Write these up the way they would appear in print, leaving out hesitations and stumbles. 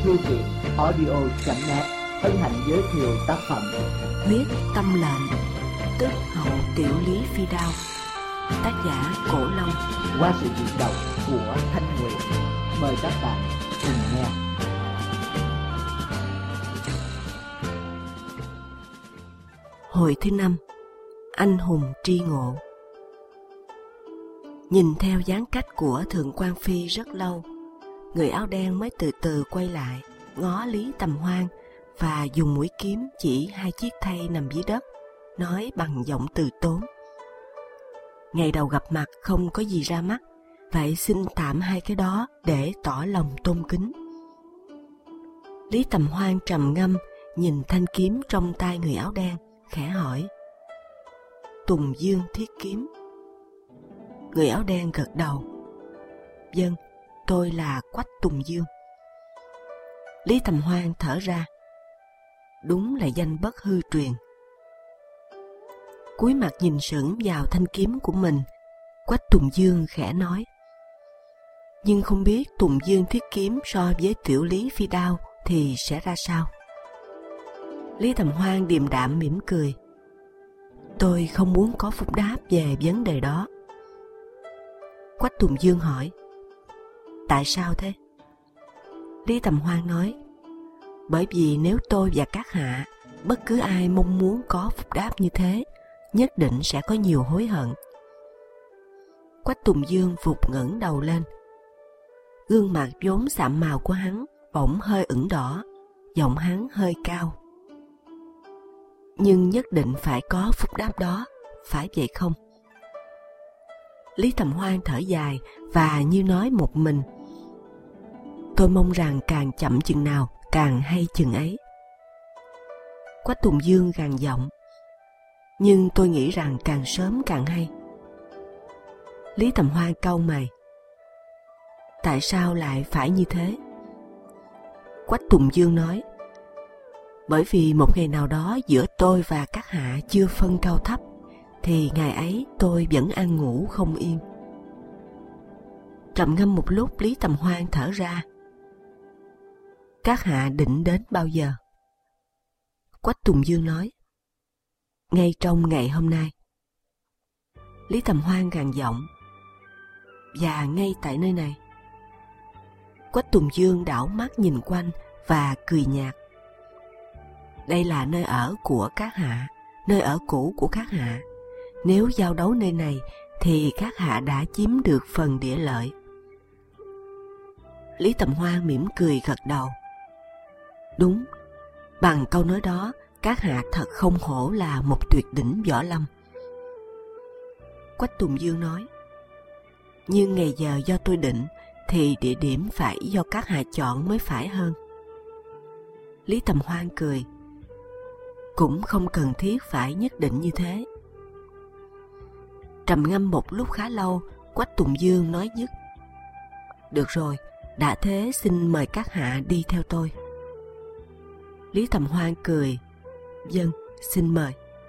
Thư viện audio.net hân hạnh giới thiệu tác phẩm Huyết Tâm Lệnh, tức Hậu Tiểu Lý Phi Đao, tác giả Cổ Long, qua sự diễn đọc của Thanh Nguyệt. Mời các bạn cùng nghe. Hồi thứ 5. Anh hùng tri ngộ. Nhìn theo dáng cách của Thượng quan Phi rất lâu, người áo đen mới từ từ quay lại, ngó Lý Tầm Hoan và dùng mũi kiếm chỉ hai chiếc thây nằm dưới đất, nói bằng giọng từ tốn: ngày đầu gặp mặt không có gì ra mắt, vậy xin tạm hai cái đó để tỏ lòng tôn kính. Lý Tầm Hoan trầm ngâm nhìn thanh kiếm trong tay người áo đen, khẽ hỏi: Tùng Dương thiết kiếm? Người áo đen gật đầu: Vâng, tôi là Quách Tùng Dương. Lý Tầm Hoan thở ra: đúng là danh bất hư truyền. Cúi mặt nhìn sững vào thanh kiếm của mình, Quách Tùng Dương khẽ nói: nhưng không biết Tùng Dương thiết kiếm so với Tiểu Lý Phi Đao thì sẽ ra sao? Lý Tầm Hoan điềm đạm mỉm cười: tôi không muốn có phúc đáp về vấn đề đó. Quách Tùng Dương hỏi: tại sao thế? Lý Tầm Hoan nói: bởi vì nếu tôi và các hạ, bất cứ ai mong muốn có phúc đáp như thế, nhất định sẽ có nhiều hối hận. Quách Tùng Dương vụt ngẩng đầu lên. Gương mặt vốn sạm màu của hắn bỗng hơi ửng đỏ, giọng hắn hơi cao: nhưng nhất định phải có phúc đáp đó, phải vậy không? Lý Tầm Hoan thở dài và như nói một mình: tôi mong rằng càng chậm chừng nào càng hay chừng ấy. Quách Tùng Dương gằn giọng: nhưng tôi nghĩ rằng càng sớm càng hay. Lý Tầm Hoan cau mày: tại sao lại phải như thế? Quách Tùng Dương nói: bởi vì một ngày nào đó giữa tôi và các hạ chưa phân cao thấp, thì ngày ấy tôi vẫn ăn ngủ không yên. Trầm ngâm một lúc, Lý Tầm Hoan thở ra: các hạ định đến bao giờ? Quách Tùng Dương nói: ngay trong ngày hôm nay. Lý Tầm Hoan gằn giọng: và ngay tại nơi này. Quách Tùng Dương đảo mắt nhìn quanh và cười nhạt: đây là nơi ở của các hạ, nơi ở cũ của các hạ. Nếu giao đấu nơi này thì các hạ đã chiếm được phần địa lợi. Lý Tầm Hoan mỉm cười gật đầu: đúng, bằng câu nói đó, các hạ thật không hổ là một tuyệt đỉnh võ lâm. Quách Tùng Dương nói: nhưng ngày giờ do tôi định, thì địa điểm phải do các hạ chọn mới phải hơn. Lý Tầm Hoan cười: cũng không cần thiết phải nhất định như thế. Trầm ngâm một lúc khá lâu, Quách Tùng Dương nói dứt: được rồi, đã thế xin mời các hạ đi theo tôi. Lý Tầm Hoan cười: vâng, xin mời.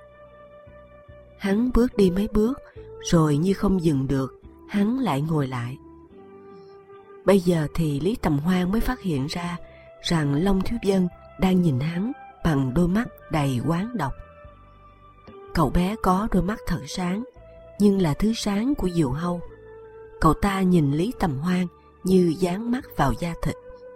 Hắn bước đi mấy bước, rồi như không dừng được, hắn lại ngồi lại. Bây giờ thì Lý Tầm Hoan mới phát hiện ra rằng Long Thiếu Vân đang nhìn hắn bằng đôi mắt đầy oán độc. Cậu bé có đôi mắt thật sáng, nhưng là thứ sáng của diều hâu. Cậu ta nhìn Lý Tầm Hoan như dán mắt vào da thịt.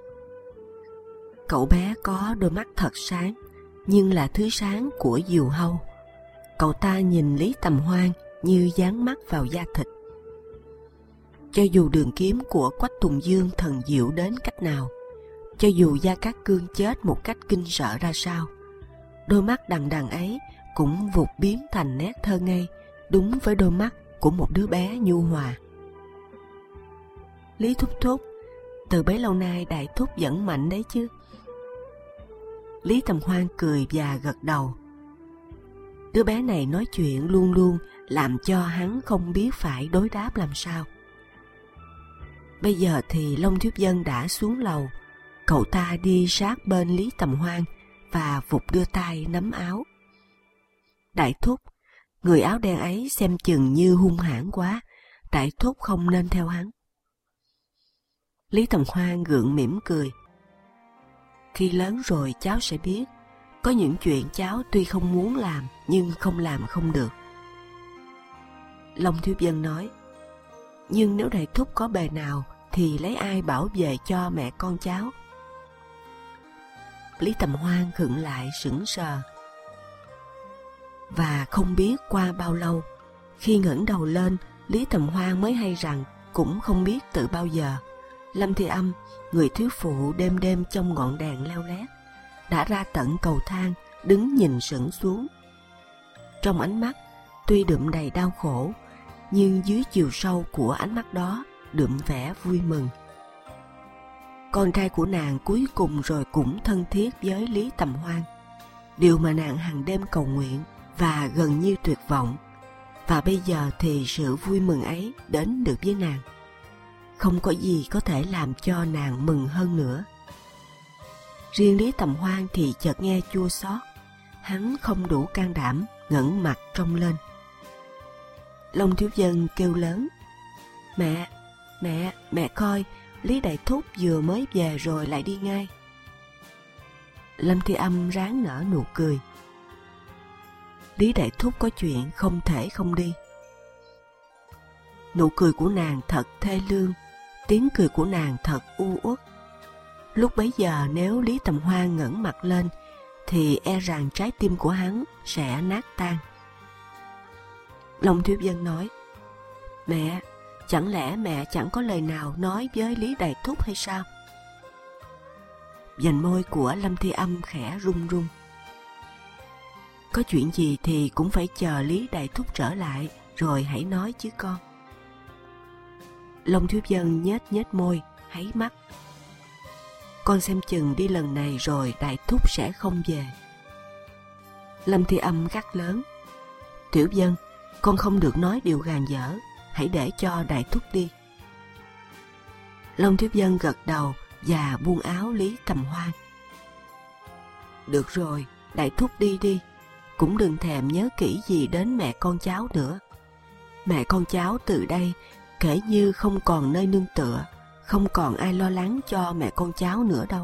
Cậu bé có đôi mắt thật sáng, nhưng là thứ sáng của diều hâu. Cậu ta nhìn Lý Tầm Hoan như dán mắt vào da thịt. Cho dù đường kiếm của Quách Tùng Dương thần diệu đến cách nào, cho dù Gia Cát Cương chết một cách kinh sợ ra sao, đôi mắt đằng đằng ấy cũng vụt biến thành nét thơ ngây, đúng với đôi mắt của một đứa bé nhu hòa. Lý Thúc Thúc, từ bấy lâu nay Đại Thúc vẫn mạnh đấy chứ? Lý Tầm Hoan cười và gật đầu. Đứa bé này nói chuyện luôn luôn làm cho hắn không biết phải đối đáp làm sao. Bây giờ thì Long Thiếu Vân đã xuống lầu. Cậu ta đi sát bên Lý Tầm Hoan và vụt đưa tay nắm áo. Đại Thúc, người áo đen ấy xem chừng như hung hãn quá, Đại Thúc không nên theo hắn. Lý Tầm Hoan gượng mỉm cười. Khi lớn rồi cháu sẽ biết, có những chuyện cháu tuy không muốn làm nhưng không làm không được. Long Thiếu Vân nói, nhưng nếu đại thúc có bề nào thì lấy ai bảo vệ cho mẹ con cháu? Lý Tầm Hoan khựng lại sững sờ. Và không biết qua bao lâu, khi ngẩng đầu lên, Lý Tầm Hoan mới hay rằng cũng không biết từ bao giờ, Lâm Thi Âm, người thiếu phụ đêm đêm trong ngọn đèn leo lét, đã ra tận cầu thang đứng nhìn sững xuống. Trong ánh mắt tuy đượm đầy đau khổ, nhưng dưới chiều sâu của ánh mắt đó đượm vẻ vui mừng. Con trai của nàng cuối cùng rồi cũng thân thiết với Lý Tầm Hoan, điều mà nàng hàng đêm cầu nguyện và gần như tuyệt vọng. Và bây giờ thì sự vui mừng ấy đến được với nàng. Không có gì có thể làm cho nàng mừng hơn nữa. Riêng Lý Tầm Hoan thì chợt nghe chua xót, hắn không đủ can đảm ngẩng mặt trông lên. Long Thiếu Vân kêu lớn, mẹ coi, Lý đại thúc vừa mới về rồi lại đi ngay. Lâm Thi Âm ráng nở nụ cười. Lý đại thúc có chuyện không thể không đi. Nụ cười của nàng thật thê lương, tiếng cười của nàng thật u uất. Lúc bấy giờ nếu Lý Tầm Hoan ngẩng mặt lên thì e rằng trái tim của hắn sẽ nát tan. Long Thiếu Vân nói, mẹ, chẳng lẽ mẹ chẳng có lời nào nói với Lý đại thúc hay sao? Vành môi của Lâm Thi Âm khẽ run run. Có chuyện gì thì cũng phải chờ Lý đại thúc trở lại rồi hãy nói chứ con. Long Thiếu Vân nhếch môi, háy mắt. Con xem chừng đi lần này rồi đại thúc sẽ không về. Lâm Thi Âm gắt lớn, Tiểu Vân, con không được nói điều gàn dở, hãy để cho đại thúc đi. Long Thiếu Vân gật đầu và buông áo Lý Tầm Hoan. Được rồi, đại thúc đi đi, cũng đừng thèm nhớ kỹ gì đến mẹ con cháu nữa. Mẹ con cháu từ đây kể như không còn nơi nương tựa, không còn ai lo lắng cho mẹ con cháu nữa đâu.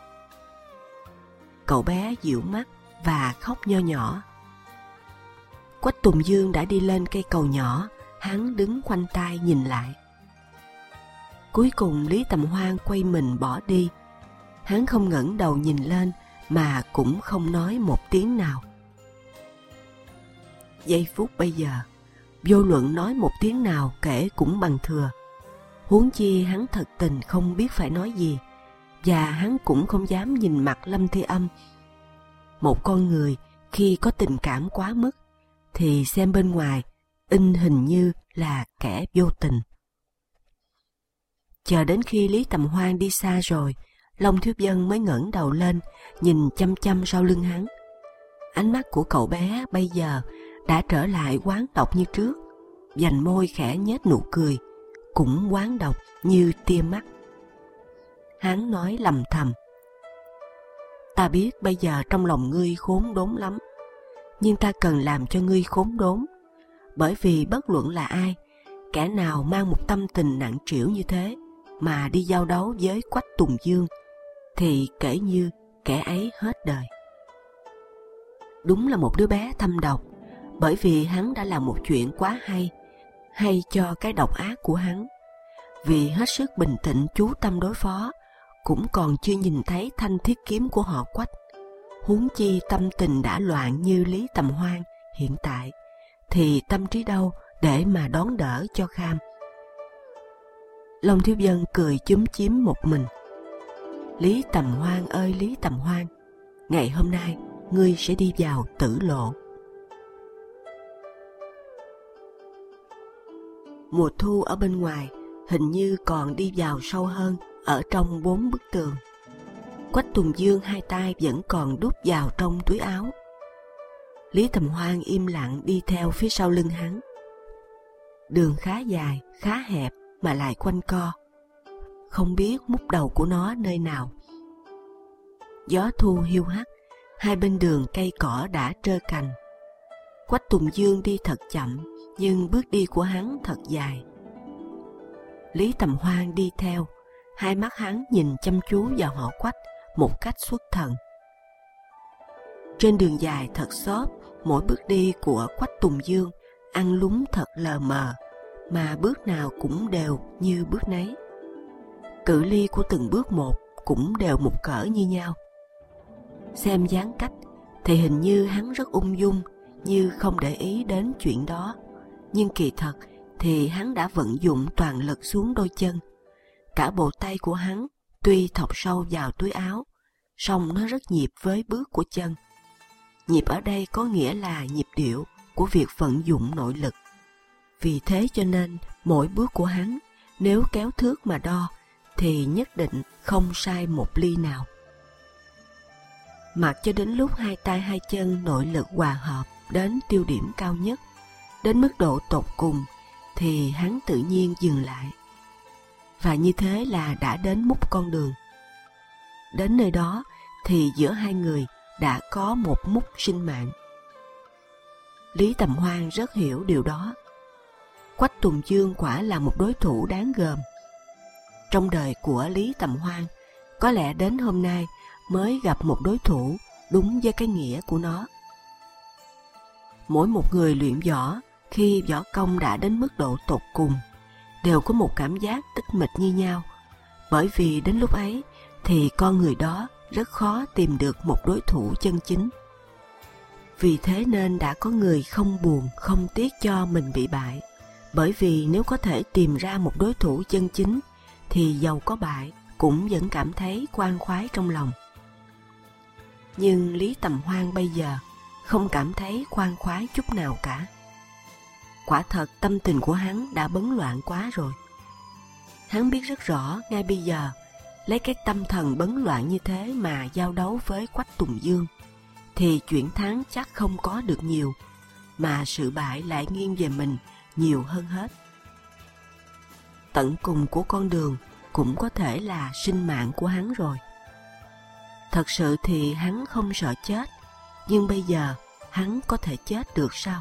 Cậu bé dịu mắt và khóc nho nhỏ. Quách Tùng Dương đã đi lên cây cầu nhỏ, hắn đứng khoanh tay nhìn lại. Cuối cùng Lý Tầm Hoan quay mình bỏ đi. Hắn không ngẩng đầu nhìn lên mà cũng không nói một tiếng nào. Giây phút bây giờ, vô luận nói một tiếng nào kể cũng bằng thừa. Huống chi hắn thật tình không biết phải nói gì, và hắn cũng không dám nhìn mặt Lâm Thi Âm. Một con người khi có tình cảm quá mức thì xem bên ngoài in hình như là kẻ vô tình. Chờ đến khi Lý Tầm Hoan đi xa rồi, Long Thiếu Vân mới ngẩng đầu lên nhìn chăm chăm sau lưng hắn. Ánh mắt của cậu bé bây giờ đã trở lại oán độc như trước, vành môi khẽ nhếch nụ cười, cũng oán độc như tia mắt. Hắn nói lầm thầm, ta biết bây giờ trong lòng ngươi khốn đốn lắm, nhưng ta cần làm cho ngươi khốn đốn, bởi vì bất luận là ai, kẻ nào mang một tâm tình nặng trĩu như thế mà đi giao đấu với Quách Tùng Dương thì kể như kẻ ấy hết đời. Đúng là một đứa bé thâm độc, bởi vì hắn đã làm một chuyện quá hay cho cái độc ác của hắn. Vì hết sức bình tĩnh chú tâm đối phó, cũng còn chưa nhìn thấy thanh thiết kiếm của họ Quách. Huống chi tâm tình đã loạn như Lý Tầm Hoan hiện tại, thì tâm trí đâu để mà đón đỡ cho kham. Long Thiếu Vân cười chúm chím một mình. Lý Tầm Hoan ơi Lý Tầm Hoan, ngày hôm nay ngươi sẽ đi vào tử lộ. Mùa thu ở bên ngoài hình như còn đi vào sâu hơn ở trong 4 bức tường. Quách Tùng Dương hai tay vẫn còn đút vào trong túi áo. Lý Tầm Hoan im lặng đi theo phía sau lưng hắn. Đường khá dài, khá hẹp mà lại quanh co, không biết mút đầu của nó nơi nào. Gió thu hiu hắt, hai bên đường cây cỏ đã trơ cành. Quách Tùng Dương đi thật chậm, nhưng bước đi của hắn thật dài. Lý Tầm Hoan đi theo, hai mắt hắn nhìn chăm chú vào họ Quách một cách xuất thần. Trên đường dài thật xốp, mỗi bước đi của Quách Tùng Dương ăn lúng thật lờ mờ, mà bước nào cũng đều như bước nấy. Cự ly của từng bước một cũng đều một cỡ như nhau. Xem dáng cách thì hình như hắn rất ung dung, như không để ý đến chuyện đó, nhưng kỳ thật thì hắn đã vận dụng toàn lực xuống đôi chân. Cả bộ tay của hắn tuy thọc sâu vào túi áo, song nó rất nhịp với bước của chân. Nhịp ở đây có nghĩa là nhịp điệu của việc vận dụng nội lực. Vì thế cho nên mỗi bước của hắn nếu kéo thước mà đo thì nhất định không sai một ly nào. Mặc cho đến lúc hai tay hai chân nội lực hòa hợp đến tiêu điểm cao nhất, đến mức độ tột cùng, thì hắn tự nhiên dừng lại. Và như thế là đã đến mút con đường. Đến nơi đó thì giữa hai người đã có một mút sinh mạng. Lý Tầm Hoan rất hiểu điều đó. Quách Tùng Dương quả là một đối thủ đáng gờm. Trong đời của Lý Tầm Hoan, có lẽ đến hôm nay mới gặp một đối thủ đúng với cái nghĩa của nó. Mỗi một người luyện võ, khi võ công đã đến mức độ tột cùng, đều có một cảm giác tích mịch như nhau, bởi vì đến lúc ấy thì con người đó rất khó tìm được một đối thủ chân chính. Vì thế nên đã có người không buồn, không tiếc cho mình bị bại, bởi vì nếu có thể tìm ra một đối thủ chân chính, thì dầu có bại cũng vẫn cảm thấy khoan khoái trong lòng. Nhưng Lý Tầm Hoan bây giờ không cảm thấy khoan khoái chút nào cả. Quả thật tâm tình của hắn đã bấn loạn quá rồi. Hắn biết rất rõ ngay bây giờ, lấy cái tâm thần bấn loạn như thế mà giao đấu với Quách Tùng Dương, thì chuyện thắng chắc không có được nhiều, mà sự bại lại nghiêng về mình nhiều hơn hết. Tận cùng của con đường cũng có thể là sinh mạng của hắn rồi. Thật sự thì hắn không sợ chết, nhưng bây giờ hắn có thể chết được sao?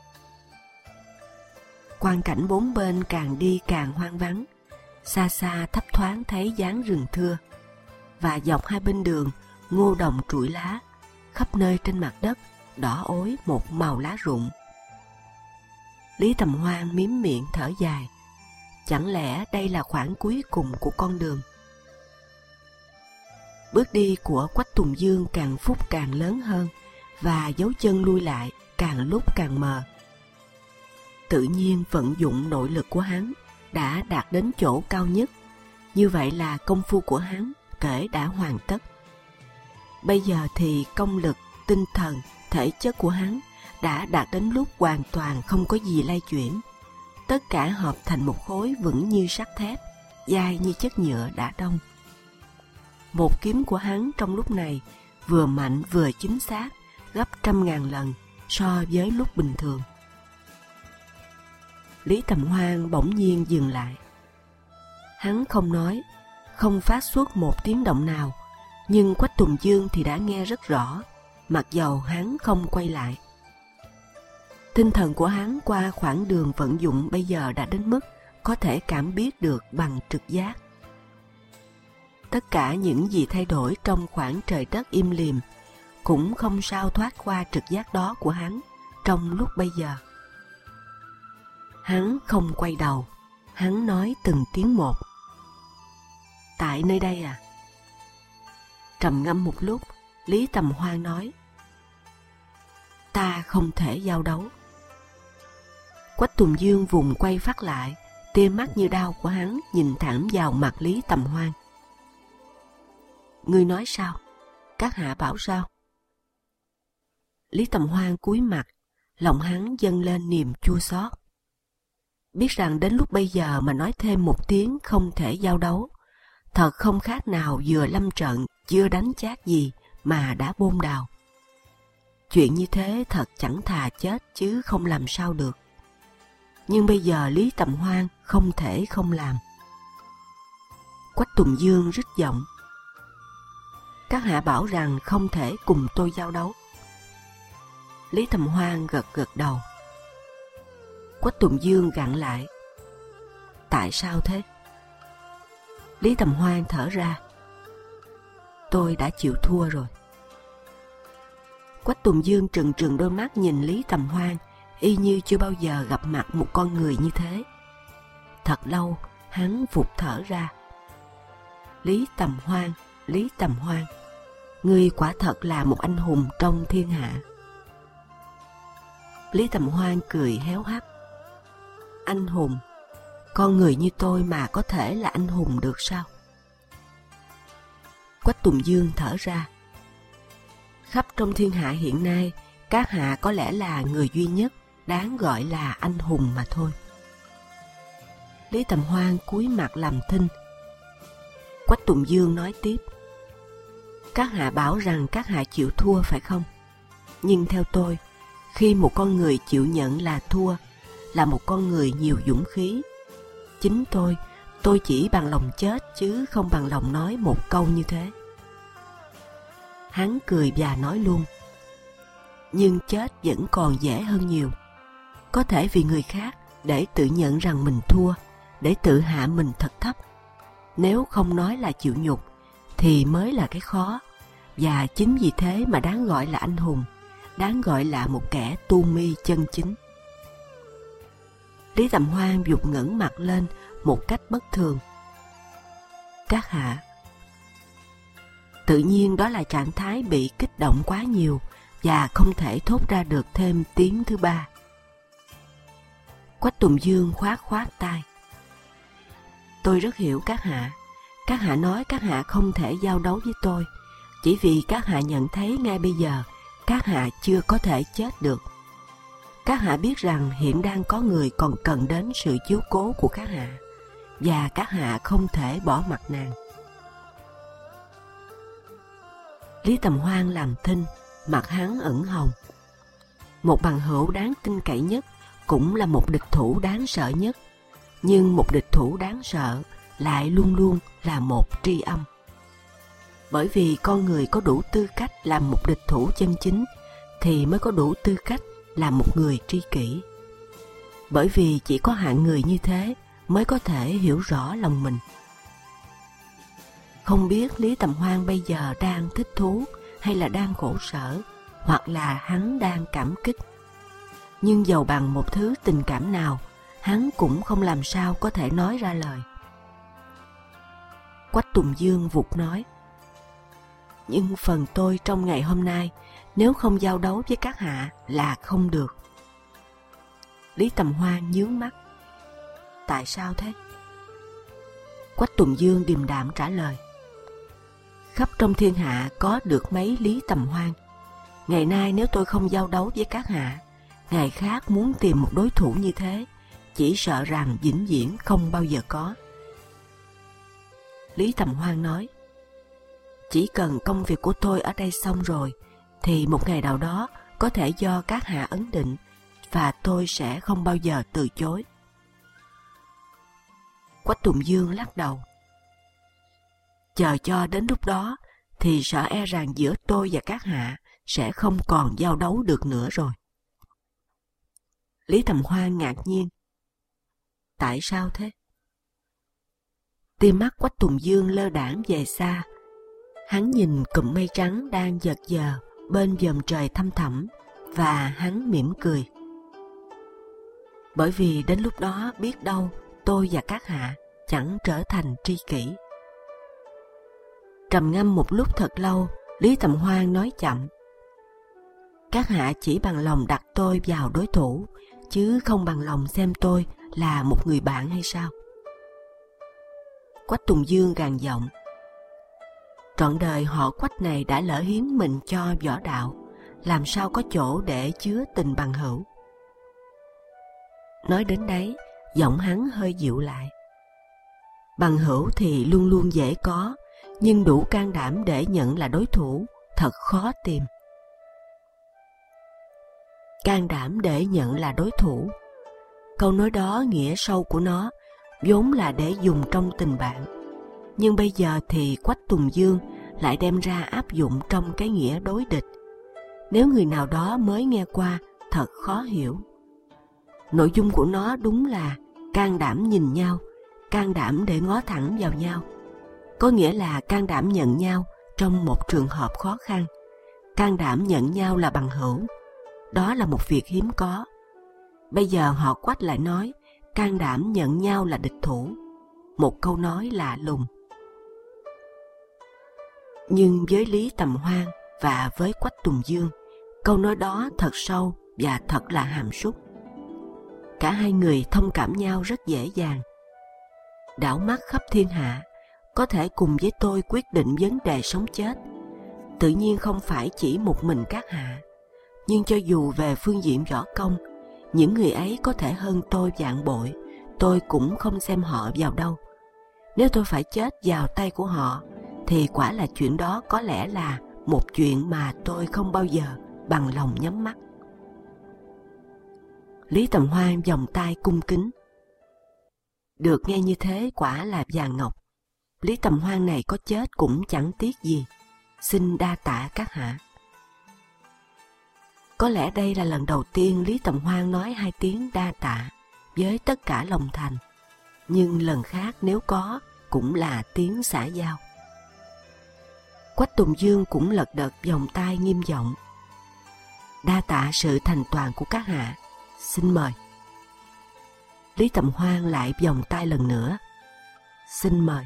Quang cảnh bốn bên càng đi càng hoang vắng, xa xa thấp thoáng thấy dáng rừng thưa, và dọc hai bên đường ngô đồng trụi lá, khắp nơi trên mặt đất đỏ ối một màu lá rụng. Lý Tầm Hoan mím miệng thở dài, chẳng lẽ đây là khoảng cuối cùng của con đường? Bước đi của Quách Tùng Dương càng phút càng lớn hơn, và dấu chân lui lại càng lúc càng mờ. Tự nhiên vận dụng nội lực của hắn đã đạt đến chỗ cao nhất, như vậy là công phu của hắn kể đã hoàn tất. Bây giờ thì công lực, tinh thần, thể chất của hắn đã đạt đến lúc hoàn toàn không có gì lay chuyển, tất cả hợp thành một khối vững như sắt thép, dai như chất nhựa đã đông. Một kiếm của hắn trong lúc này vừa mạnh vừa chính xác gấp 100.000 lần so với lúc bình thường. Lý Tầm Hoan bỗng nhiên dừng lại. Hắn không nói, không phát xuất một tiếng động nào, nhưng Quách Tùng Dương thì đã nghe rất rõ, mặc dầu hắn không quay lại. Tinh thần của hắn qua khoảng đường vận dụng bây giờ đã đến mức có thể cảm biết được bằng trực giác. Tất cả những gì thay đổi trong khoảng trời đất im lìm cũng không sao thoát qua trực giác đó của hắn trong lúc bây giờ. Hắn không quay đầu, hắn nói từng tiếng một. Tại nơi đây à? Trầm ngâm một lúc, Lý Tầm Hoan nói, ta không thể giao đấu. Quách Tùng Dương vùng quay phát lại, tia mắt như đao của hắn nhìn thẳng vào mặt Lý Tầm Hoan. Ngươi nói sao? Các hạ bảo sao? Lý Tầm Hoan cúi mặt, lòng hắn dâng lên niềm chua xót. Biết rằng đến lúc bây giờ mà nói thêm một tiếng không thể giao đấu, thật không khác nào vừa lâm trận chưa đánh chát gì mà đã bôn đào. Chuyện như thế thật chẳng thà chết chứ không làm sao được. Nhưng bây giờ Lý Tầm Hoan không thể không làm. Quách Tùng Dương rít giọng, các hạ bảo rằng không thể cùng tôi giao đấu. Lý Tầm Hoan gật gật đầu. Quách Tùng Dương gặn lại, tại sao thế? Lý Tầm Hoan thở ra, tôi đã chịu thua rồi. Quách Tùng Dương trừng trừng đôi mắt nhìn Lý Tầm Hoan, y như chưa bao giờ gặp mặt một con người như thế. Thật lâu, hắn vụt thở ra. Lý Tầm Hoan, Lý Tầm Hoan, ngươi quả thật là một anh hùng trong thiên hạ. Lý Tầm Hoan cười héo hắt. Anh hùng? Con người như tôi mà có thể là anh hùng được sao? Quách Tùng Dương thở ra. Khắp trong thiên hạ hiện nay, các hạ có lẽ là người duy nhất đáng gọi là anh hùng mà thôi. Lý Tầm Hoan cúi mặt làm thinh. Quách Tùng Dương nói tiếp. Các hạ bảo rằng các hạ chịu thua phải không? Nhưng theo tôi, khi một con người chịu nhận là thua, là một con người nhiều dũng khí. Chính tôi chỉ bằng lòng chết chứ không bằng lòng nói một câu như thế. Hắn cười và nói luôn. Nhưng chết vẫn còn dễ hơn nhiều. Có thể vì người khác để tự nhận rằng mình thua, để tự hạ mình thật thấp. Nếu không nói là chịu nhục, thì mới là cái khó. Và chính vì thế mà đáng gọi là anh hùng, đáng gọi là một kẻ tu mi chân chính. Lý Tầm Hoan vụt ngẩng mặt lên một cách bất thường. Các hạ. Tự nhiên đó là trạng thái bị kích động quá nhiều và không thể thốt ra được thêm tiếng thứ ba. Quách Tùng Dương khoát tay. Tôi rất hiểu các hạ. Các hạ nói các hạ không thể giao đấu với tôi, chỉ vì các hạ nhận thấy ngay bây giờ các hạ chưa có thể chết được. Các hạ biết rằng hiện đang có người còn cần đến sự chiếu cố của các hạ, và các hạ không thể bỏ mặc nàng. Lý Tầm Hoan làm thinh, mặt hắn ửng hồng. Một bằng hữu đáng tin cậy nhất cũng là một địch thủ đáng sợ nhất, nhưng một địch thủ đáng sợ lại luôn luôn là một tri âm. Bởi vì con người có đủ tư cách làm một địch thủ chân chính thì mới có đủ tư cách làm một người tri kỷ. Bởi vì chỉ có hạng người như thế mới có thể hiểu rõ lòng mình. Không biết Lý Tầm Hoan bây giờ đang thích thú hay là đang khổ sở, hoặc là hắn đang cảm kích. Nhưng dầu bằng một thứ tình cảm nào, hắn cũng không làm sao có thể nói ra lời. Quách Tùng Dương vụt nói. Nhưng phần tôi trong ngày hôm nay, nếu không giao đấu với các hạ là không được. Lý Tầm Hoan nhướng mắt. Tại sao thế? Quách Tùng Dương điềm đạm trả lời. Khắp trong thiên hạ có được mấy Lý Tầm Hoan. Ngày nay nếu tôi không giao đấu với các hạ, ngày khác muốn tìm một đối thủ như thế, chỉ sợ rằng vĩnh viễn không bao giờ có. Lý Tầm Hoan nói. Chỉ cần công việc của tôi ở đây xong rồi, thì một ngày nào đó có thể do các hạ ấn định, và tôi sẽ không bao giờ từ chối. Quách Tùng Dương lắc đầu. Chờ cho đến lúc đó, thì sợ e rằng giữa tôi và các hạ sẽ không còn giao đấu được nữa rồi. Lý Tầm Hoan ngạc nhiên. Tại sao thế? Tia mắt Quách Tùng Dương lơ đãng về xa. Hắn nhìn cụm mây trắng đang giật giờ bên vòm trời thăm thẳm, và hắn mỉm cười. Bởi vì đến lúc đó biết đâu tôi và các hạ chẳng trở thành tri kỷ. Trầm ngâm một lúc thật lâu, Lý Tầm Hoan nói chậm. Các hạ chỉ bằng lòng đặt tôi vào đối thủ, chứ không bằng lòng xem tôi là một người bạn hay sao? Quách Tùng Dương gằn giọng. Trọn đời họ Quách này đã lỡ hiến mình cho võ đạo, làm sao có chỗ để chứa tình bằng hữu? Nói đến đấy, giọng hắn hơi dịu lại. Bằng hữu thì luôn luôn dễ có, nhưng đủ can đảm để nhận là đối thủ thật khó tìm. Can đảm để nhận là đối thủ. Câu nói đó nghĩa sâu của nó vốn là để dùng trong tình bạn, nhưng bây giờ thì Quách Tùng Dương lại đem ra áp dụng trong cái nghĩa đối địch. Nếu người nào đó mới nghe qua, thật khó hiểu. Nội dung của nó đúng là can đảm nhìn nhau, can đảm để ngó thẳng vào nhau. Có nghĩa là can đảm nhận nhau trong một trường hợp khó khăn, can đảm nhận nhau là bằng hữu. Đó là một việc hiếm có. Bây giờ họ quách lại nói can đảm nhận nhau là địch thủ. Một câu nói lạ lùng. Nhưng với Lý Tầm Hoan và với Quách Tùng Dương, câu nói đó thật sâu và thật là hàm súc. Cả hai người thông cảm nhau rất dễ dàng. Đảo mắt khắp thiên hạ, có thể cùng với tôi quyết định vấn đề sống chết. Tự nhiên không phải chỉ một mình các hạ, nhưng cho dù về phương diện võ công, những người ấy có thể hơn tôi vạn bội, tôi cũng không xem họ vào đâu. Nếu tôi phải chết vào tay của họ, thì quả là chuyện đó có lẽ là một chuyện mà tôi không bao giờ bằng lòng nhắm mắt. Lý Tầm Hoan vòng tay cung kính. Được nghe như thế quả là vàng ngọc. Lý Tầm Hoan này có chết cũng chẳng tiếc gì. Xin đa tạ các hạ. Có lẽ đây là lần đầu tiên Lý Tầm Hoan nói hai tiếng đa tạ với tất cả lòng thành. Nhưng lần khác nếu có cũng là tiếng xã giao. Quách Tùng Dương cũng lật đật vòng tay nghiêm giọng. Đa tạ sự thành toàn của các hạ. Xin mời. Lý Tầm Hoan lại vòng tay lần nữa. Xin mời.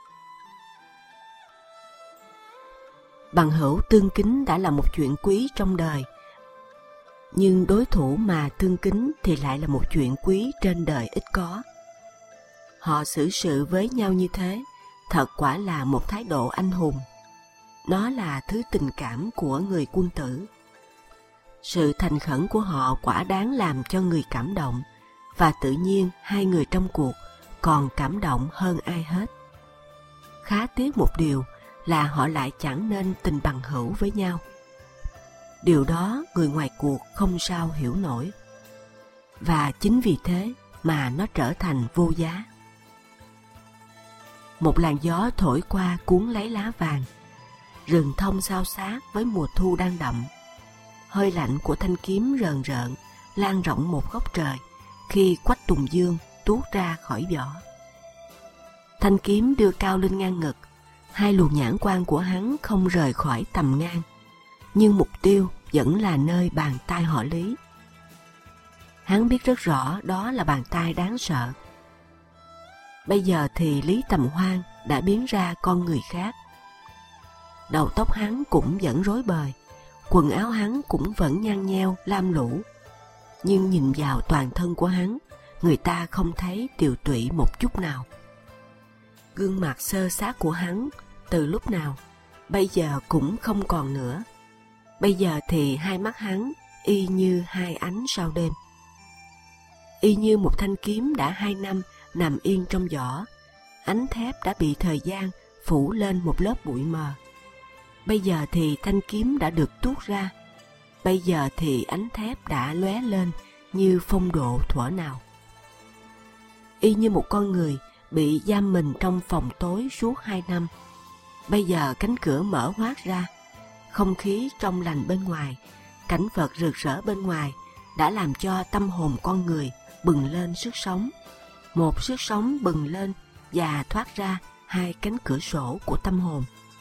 Bằng hữu tương kính đã là một chuyện quý trong đời, nhưng đối thủ mà tương kính thì lại là một chuyện quý trên đời ít có. Họ xử sự với nhau như thế, thật quả là một thái độ anh hùng. Nó là thứ tình cảm của người quân tử. Sự thành khẩn của họ quả đáng làm cho người cảm động, và tự nhiên hai người trong cuộc còn cảm động hơn ai hết. Khá tiếc một điều là họ lại chẳng nên tình bằng hữu với nhau. Điều đó người ngoài cuộc không sao hiểu nổi, và chính vì thế mà nó trở thành vô giá. Một làn gió thổi qua cuốn lấy lá vàng. Rừng thông xao xát với mùa thu đang đậm. Hơi lạnh của thanh kiếm rờn rợn lan rộng một góc trời khi Quách Tùng Dương tuốt ra khỏi vỏ. Thanh kiếm đưa cao lên ngang ngực, hai luồng nhãn quan của hắn không rời khỏi tầm ngang, nhưng mục tiêu vẫn là nơi bàn tay họ Lý. Hắn biết rất rõ đó là bàn tay đáng sợ. Bây giờ thì Lý Tầm Hoan đã biến ra con người khác. Đầu tóc hắn cũng vẫn rối bời, quần áo hắn cũng vẫn nhăn nheo lam lũ, nhưng nhìn vào toàn thân của hắn, người ta không thấy tiều tụy một chút nào. Gương mặt xơ xác của hắn từ lúc nào bây giờ cũng không còn nữa. Bây giờ thì hai mắt hắn y như hai ánh sao đêm, y như một thanh kiếm đã 2 năm nằm yên trong vỏ. Ánh thép đã bị thời gian phủ lên một lớp bụi mờ. Bây giờ thì thanh kiếm đã được tuốt ra. Bây giờ thì ánh thép đã lóe lên như phong độ thuở nào. Y như một con người bị giam mình trong phòng tối suốt 2 năm. Bây giờ cánh cửa mở hoác ra. Không khí trong lành bên ngoài, cảnh vật rực rỡ bên ngoài đã làm cho tâm hồn con người bừng lên sức sống. Một sức sống bừng lên và thoát ra hai cánh cửa sổ của tâm hồn.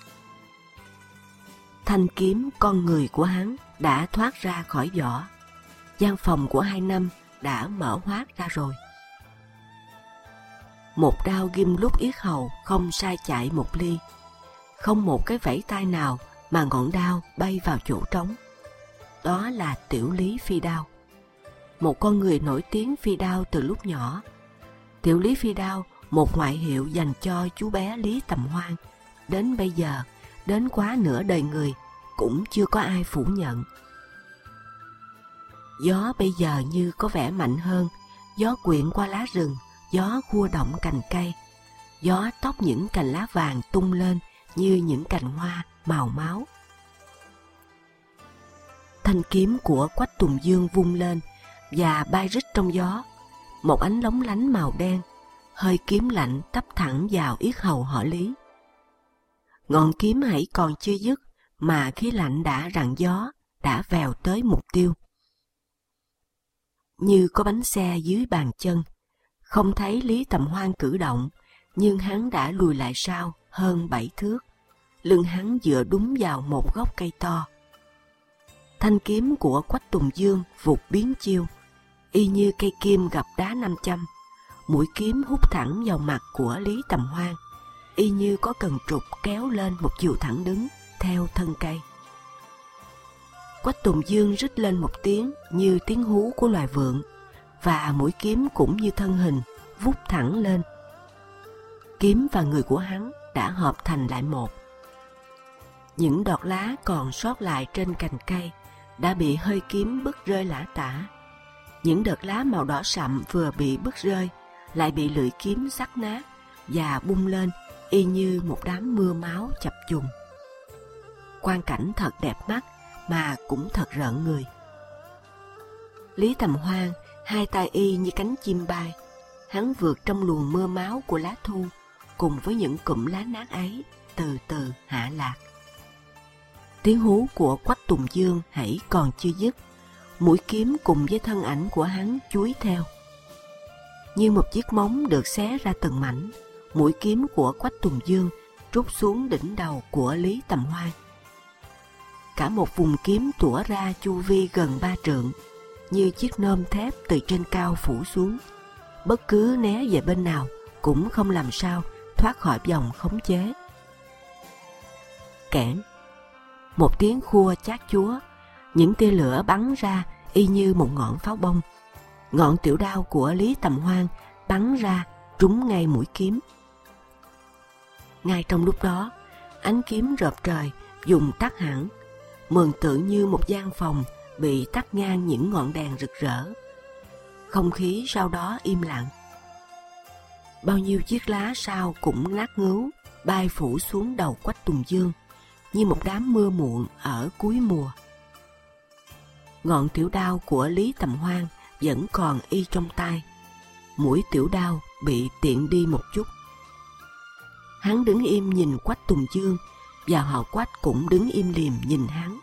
Thanh kiếm con người của hắn đã thoát ra khỏi vỏ. Gian phòng của 2 năm đã mở hoác ra rồi. Một đao ghim lúc yết hầu không sai chạy một ly. Không một cái vẫy tay nào mà ngọn đao bay vào chỗ trống. Đó là Tiểu Lý Phi Đao. Một con người nổi tiếng phi đao từ lúc nhỏ. Tiểu Lý Phi Đao, một ngoại hiệu dành cho chú bé Lý Tầm Hoan, đến bây giờ, đến quá nửa đời người, cũng chưa có ai phủ nhận. Gió bây giờ như có vẻ mạnh hơn. Gió quyện qua lá rừng, gió khua động cành cây, gió tóc những cành lá vàng tung lên như những cành hoa màu máu. Thanh kiếm của Quách Tùng Dương vung lên và bay rít trong gió. Một ánh lóng lánh màu đen, hơi kiếm lạnh tấp thẳng vào yết hầu họ Lý. Ngọn kiếm hãy còn chưa dứt mà khí lạnh đã rặn gió, đã vèo tới mục tiêu. Như có bánh xe dưới bàn chân, không thấy Lý Tầm Hoan cử động, nhưng hắn đã lùi lại sau hơn 7 thước, lưng hắn dựa đúng vào một gốc cây to. Thanh kiếm của Quách Tùng Dương vụt biến chiêu, y như cây kim gặp đá 500. Mũi kiếm hút thẳng vào mặt của Lý Tầm Hoan, y như có cần trục kéo lên một chiều thẳng đứng theo thân cây. Quách Tùng Dương rít lên một tiếng như tiếng hú của loài vượn, và mũi kiếm cũng như thân hình vút thẳng lên. Kiếm và người của hắn đã hợp thành lại một. Những đọt lá còn sót lại trên cành cây đã bị hơi kiếm bứt rơi lả tả. Những đợt lá màu đỏ sậm vừa bị bứt rơi lại bị lưỡi kiếm sắc nát và bung lên y như một đám mưa máu chập trùng. Quang cảnh thật đẹp mắt mà cũng thật rợn người. Lý Tầm Hoan hai tay y như cánh chim bay, hắn vượt trong luồng mưa máu của lá thu, cùng với những cụm lá nát ấy từ từ hạ lạc. Tiếng hú của Quách Tùng Dương hãy còn chưa dứt, mũi kiếm cùng với thân ảnh của hắn chuối theo. Như một chiếc móng được xé ra từng mảnh, mũi kiếm của Quách Tùng Dương trút xuống đỉnh đầu của Lý Tầm Hoan. Cả một vùng kiếm tủa ra chu vi gần 3 trượng, như chiếc nôm thép từ trên cao phủ xuống. Bất cứ né về bên nào cũng không làm sao thoát khỏi vòng khống chế. Kẽn, một tiếng khua chát chúa, những tia lửa bắn ra y như một ngọn pháo bông. Ngọn tiểu đao của Lý Tầm Hoan bắn ra trúng ngay mũi kiếm. Ngay trong lúc đó, ánh kiếm rợp trời dùng tắt hẳn, mường tượng như một gian phòng bị tắt ngang những ngọn đèn rực rỡ. Không khí sau đó im lặng. Bao nhiêu chiếc lá sau cũng nát ngứu bay phủ xuống đầu Quách Tùng Dương như một đám mưa muộn ở cuối mùa. Ngọn tiểu đao của Lý Tầm Hoan vẫn còn y trong tay. Mũi tiểu đao bị tiện đi một chút. Hắn đứng im nhìn Quách Tùng Dương, và họ Quách cũng đứng im lìm nhìn hắn.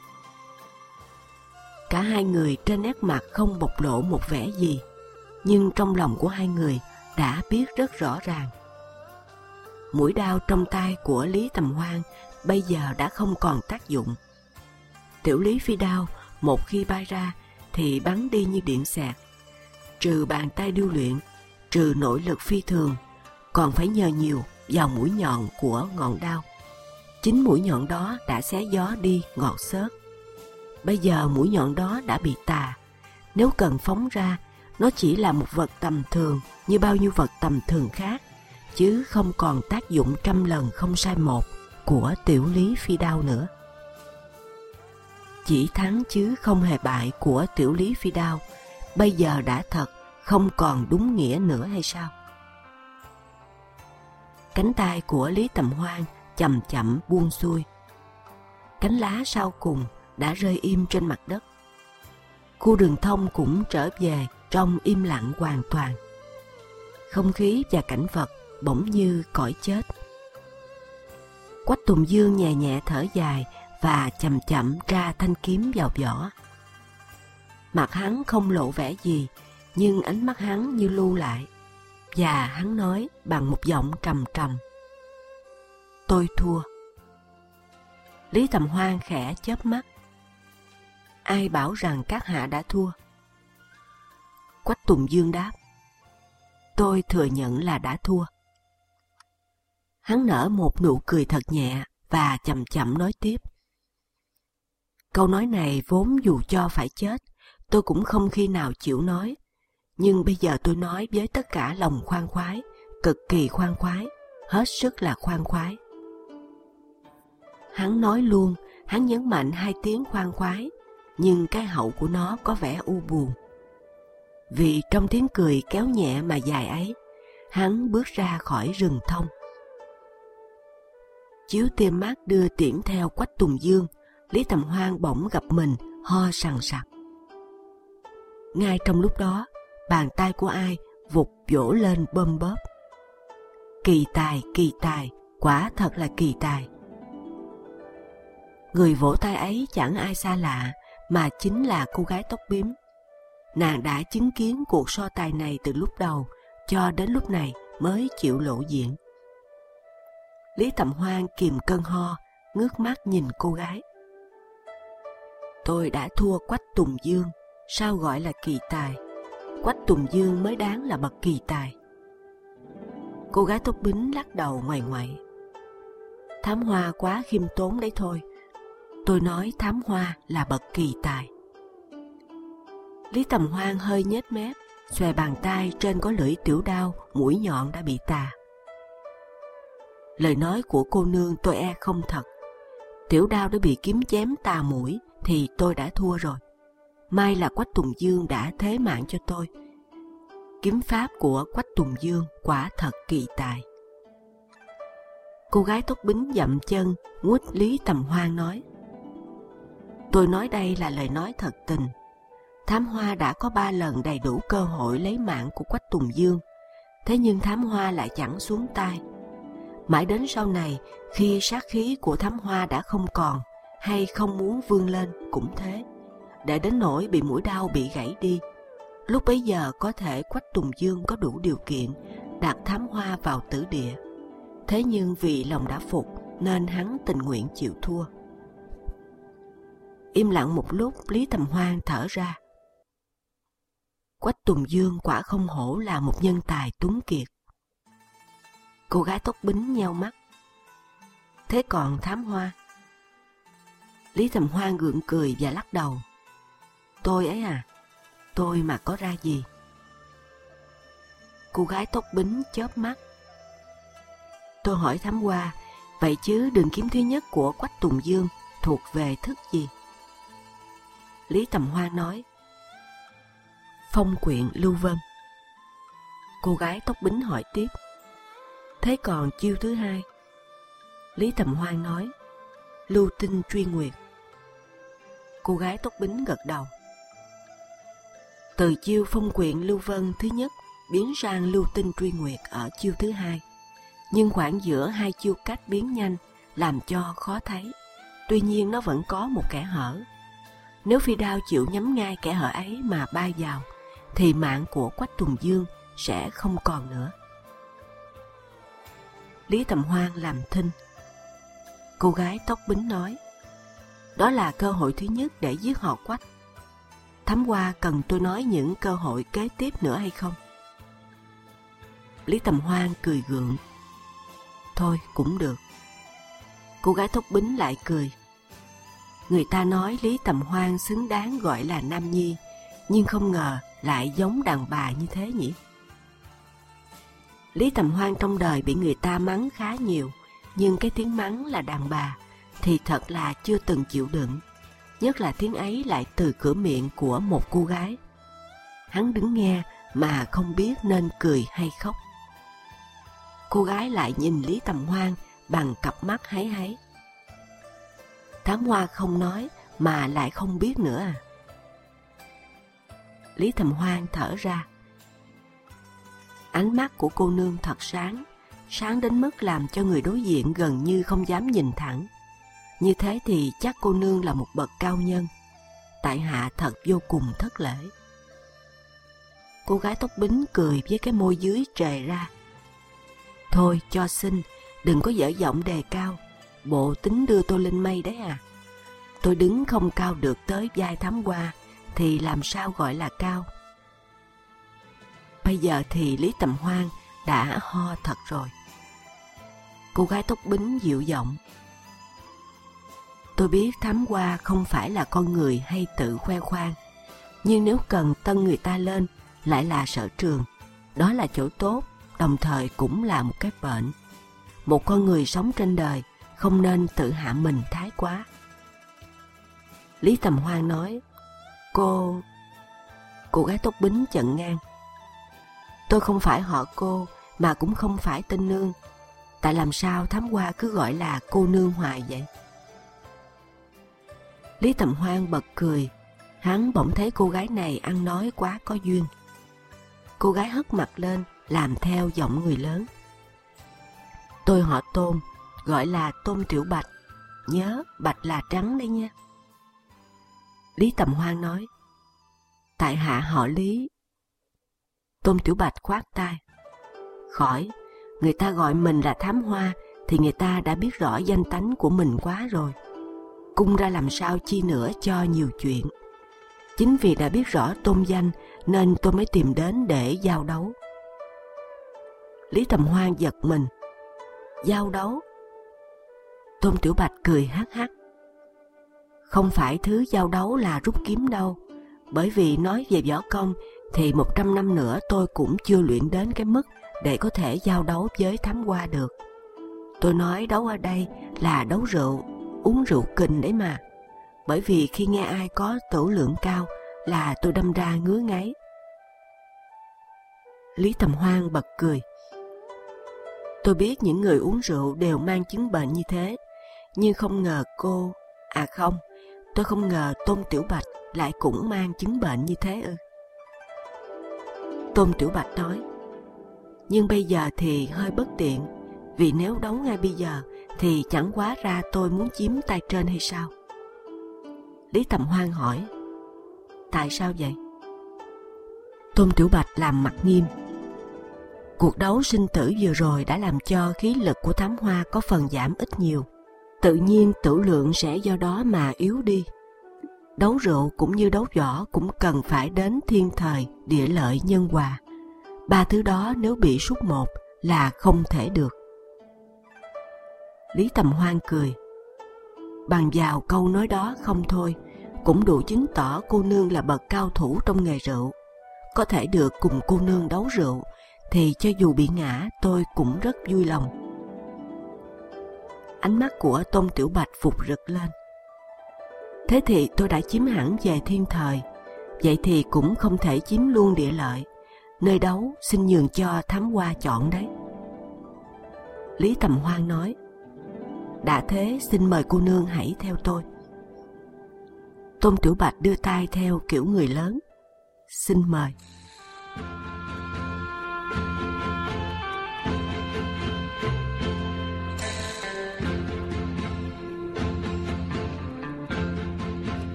Cả hai người trên nét mặt không bộc lộ một vẻ gì, nhưng trong lòng của hai người đã biết rất rõ ràng. Mũi đao trong tay của Lý Tầm Hoan bây giờ đã không còn tác dụng. Tiểu Lý phi đao một khi bay ra thì bắn đi như điện xẹt. Trừ bàn tay điêu luyện, trừ nội lực phi thường, còn phải nhờ nhiều vào mũi nhọn của ngọn đao. Chính mũi nhọn đó đã xé gió đi ngọt xớt. Bây giờ mũi nhọn đó đã bị tà. Nếu cần phóng ra, nó chỉ là một vật tầm thường như bao nhiêu vật tầm thường khác, chứ không còn tác dụng trăm lần không sai một của Tiểu Lý phi đao nữa. Chỉ thắng chứ không hề bại của Tiểu Lý phi đao bây giờ đã thật không còn đúng nghĩa nữa hay sao? Cánh tay của Lý Tầm Hoan chậm chậm buông xuôi. Cánh lá sau cùng đã rơi im trên mặt đất. Khu rừng thông cũng trở về trong im lặng hoàn toàn. Không khí và cảnh vật bỗng như cõi chết. Quách Tùng Dương nhẹ nhẹ thở dài và chậm chậm tra thanh kiếm vào vỏ. Mặt hắn không lộ vẻ gì, nhưng ánh mắt hắn như lưu lại, và hắn nói bằng một giọng trầm trầm: "Tôi thua." Lý Tầm Hoan khẽ chớp mắt. "Ai bảo rằng các hạ đã thua?" Quách Tùng Dương đáp: "Tôi thừa nhận là đã thua." Hắn nở một nụ cười thật nhẹ và chậm chậm nói tiếp: "Câu nói này vốn dù cho phải chết, tôi cũng không khi nào chịu nói. Nhưng bây giờ tôi nói với tất cả lòng khoan khoái, cực kỳ khoan khoái, hết sức là khoan khoái." Hắn nói luôn, hắn nhấn mạnh hai tiếng khoan khoái, nhưng cái hậu của nó có vẻ u buồn. Vì trong tiếng cười kéo nhẹ mà dài ấy, hắn bước ra khỏi rừng thông. Chiếu tia mát đưa tiễn theo Quách Tùng Dương, Lý Tầm Hoan bỗng gặp mình ho sằng sặc. Ngay trong lúc đó, bàn tay của ai vụt vỗ lên bôm bóp. Kỳ tài, quả thật là kỳ tài. Người vỗ tay ấy chẳng ai xa lạ, mà chính là cô gái tóc bím. Nàng đã chứng kiến cuộc so tài này từ lúc đầu, cho đến lúc này mới chịu lộ diện. Lý Tầm Hoan kìm cơn ho, ngước mắt nhìn cô gái. Tôi đã thua Quách Tùng Dương, sao gọi là kỳ tài? Quách Tùng Dương mới đáng là bậc kỳ tài. Cô gái tóc bính lắc đầu ngoại ngoại. Thám Hoa quá khiêm tốn đấy thôi. Tôi nói Thám Hoa là bậc kỳ tài. Lý Tầm Hoan hơi nhếch mép, xòe bàn tay trên có lưỡi tiểu đao, mũi nhọn đã bị tà. Lời nói của cô nương tôi e không thật. Tiểu đao đã bị kiếm chém tà mũi thì tôi đã thua rồi. May là Quách Tùng Dương đã thế mạng cho tôi. Kiếm pháp của Quách Tùng Dương quả thật kỳ tài. Cô gái tóc bính dậm chân, nguýt Lý Tầm Hoan nói: Tôi nói đây là lời nói thật tình. Thám Hoa đã có 3 lần đầy đủ cơ hội lấy mạng của Quách Tùng Dương, thế nhưng Thám Hoa lại chẳng xuống tay. Mãi đến sau này, khi sát khí của Thám Hoa đã không còn hay không muốn vươn lên cũng thế, để đến nỗi bị mũi đao bị gãy đi. Lúc bấy giờ có thể Quách Tùng Dương có đủ điều kiện đặt Thám Hoa vào tử địa. Thế nhưng vì lòng đã phục nên hắn tình nguyện chịu thua. Im lặng một lúc, Lý Tầm Hoan thở ra. Quách Tùng Dương quả không hổ là một nhân tài tuấn kiệt. Cô gái tóc bính nheo mắt. Thế còn Thám Hoa? Lý Tầm Hoan gượng cười và lắc đầu. Tôi ấy à, tôi mà có ra gì? Cô gái tóc bính chớp mắt. Tôi hỏi Thám Hoa, vậy chứ đường kiếm thứ nhất của Quách Tùng Dương thuộc về thức gì? Lý Tầm Hoan nói: Phong quyện lưu vân. Cô gái tóc bính hỏi tiếp: Thế còn chiêu thứ hai? Lý Tầm Hoan nói: Lưu tinh truy nguyệt. Cô gái tóc bính gật đầu. Từ chiêu phong quyện lưu vân thứ nhất biến sang lưu tinh truy nguyệt ở chiêu thứ hai, nhưng khoảng giữa hai chiêu cách biến nhanh làm cho khó thấy. Tuy nhiên nó vẫn có một kẽ hở. Nếu phi đao chịu nhắm ngay kẽ hở ấy mà bay vào, thì mạng của Quách Tùng Dương sẽ không còn nữa. Lý Tầm Hoan làm thinh. Cô gái tóc bính nói: Đó là cơ hội thứ nhất để giết họ Quách. Thám Hoa cần tôi nói những cơ hội kế tiếp nữa hay không? Lý Tầm Hoan cười gượng. Thôi cũng được. Cô gái tóc bính lại cười. Người ta nói Lý Tầm Hoan xứng đáng gọi là nam nhi, nhưng không ngờ lại giống đàn bà như thế nhỉ? Lý Tầm Hoan trong đời bị người ta mắng khá nhiều, nhưng cái tiếng mắng là đàn bà thì thật là chưa từng chịu đựng, nhất là tiếng ấy lại từ cửa miệng của một cô gái. Hắn đứng nghe mà không biết nên cười hay khóc. Cô gái lại nhìn Lý Tầm Hoan bằng cặp mắt háy háy. Thám Hoa không nói mà lại không biết nữa à? Lý Tầm Hoan thở ra. Ánh mắt của cô nương thật sáng, sáng đến mức làm cho người đối diện gần như không dám nhìn thẳng. Như thế thì chắc cô nương là một bậc cao nhân. Tại hạ thật vô cùng thất lễ. Cô gái tóc bính cười với cái môi dưới trề ra. Thôi cho xin, đừng có dở giọng đề cao. Bộ tính đưa tôi lên mây đấy à? Tôi đứng không cao được tới vai Thám Hoa thì làm sao gọi là cao? Bây giờ thì Lý Tầm Hoan đã ho thật rồi. Cô gái tóc bính dịu giọng. Tôi biết Thám Hoa không phải là con người hay tự khoe khoang, nhưng nếu cần tân người ta lên lại là sở trường. Đó là chỗ tốt, đồng thời cũng là một cái bệnh. Một con người sống trên đời không nên tự hạ mình thái quá. Lý Tầm Hoan nói: Cô gái tóc bính chận ngang. Tôi không phải họ cô, mà cũng không phải tên nương. Tại làm sao Thám Hoa cứ gọi là cô nương hoài vậy? Lý Tầm Hoan bật cười. Hắn bỗng thấy cô gái này ăn nói quá có duyên. Cô gái hất mặt lên, làm theo giọng người lớn. Tôi họ Tôn, gọi là Tôn Tiểu Bạch. Nhớ, bạch là trắng đấy nha. Lý Tầm Hoan nói: Tại hạ họ Lý. Tôn Tiểu Bạch khoát tay. Khỏi, người ta gọi mình là Thám Hoa thì người ta đã biết rõ danh tánh của mình quá rồi. Cung ra làm sao chi nữa cho nhiều chuyện. Chính vì đã biết rõ tôn danh nên tôi mới tìm đến để giao đấu. Lý Tầm Hoan giật mình. Giao đấu? Tôn Tiểu Bạch cười hắc hắc. Không phải thứ giao đấu là rút kiếm đâu. Bởi vì nói về võ công thì 100 năm nữa tôi cũng chưa luyện đến cái mức để có thể giao đấu với Thám Hoa được. Tôi nói đấu ở đây là đấu rượu, uống rượu kình đấy mà. Bởi vì khi nghe ai có tửu lượng cao là tôi đâm ra ngứa ngáy. Lý Tầm Hoan bật cười. Tôi biết những người uống rượu đều mang chứng bệnh như thế, nhưng không ngờ cô... không, tôi không ngờ Tôn Tiểu Bạch lại cũng mang chứng bệnh như thế ư? Tôn Tiểu Bạch nói. Nhưng bây giờ thì hơi bất tiện, vì nếu đấu ngay bây giờ thì chẳng quá ra tôi muốn chiếm tay trên hay sao? Lý Tầm Hoan hỏi. Tại sao vậy? Tôn Tiểu Bạch làm mặt nghiêm. Cuộc đấu sinh tử vừa rồi đã làm cho khí lực của Thám Hoa có phần giảm ít nhiều. Tự nhiên tửu lượng sẽ do đó mà yếu đi. Đấu rượu cũng như đấu võ cũng cần phải đến thiên thời, địa lợi, nhân hòa. Ba thứ đó nếu bị sút một là không thể được. Lý Tầm Hoan cười. Bằng vào câu nói đó không thôi, cũng đủ chứng tỏ cô nương là bậc cao thủ trong nghề rượu. Có thể được cùng cô nương đấu rượu, thì cho dù bị ngã tôi cũng rất vui lòng. Ánh mắt của Tôn Tiểu Bạch phục rực lên. Thế thì tôi đã chiếm hẳn về thiên thời, vậy thì cũng không thể chiếm luôn địa lợi. Nơi đấu xin nhường cho Thám Hoa chọn đấy. Lý Tầm Hoan nói. Đã thế xin mời cô nương hãy theo tôi. Tôn Tiểu Bạch đưa tay theo kiểu người lớn. Xin mời.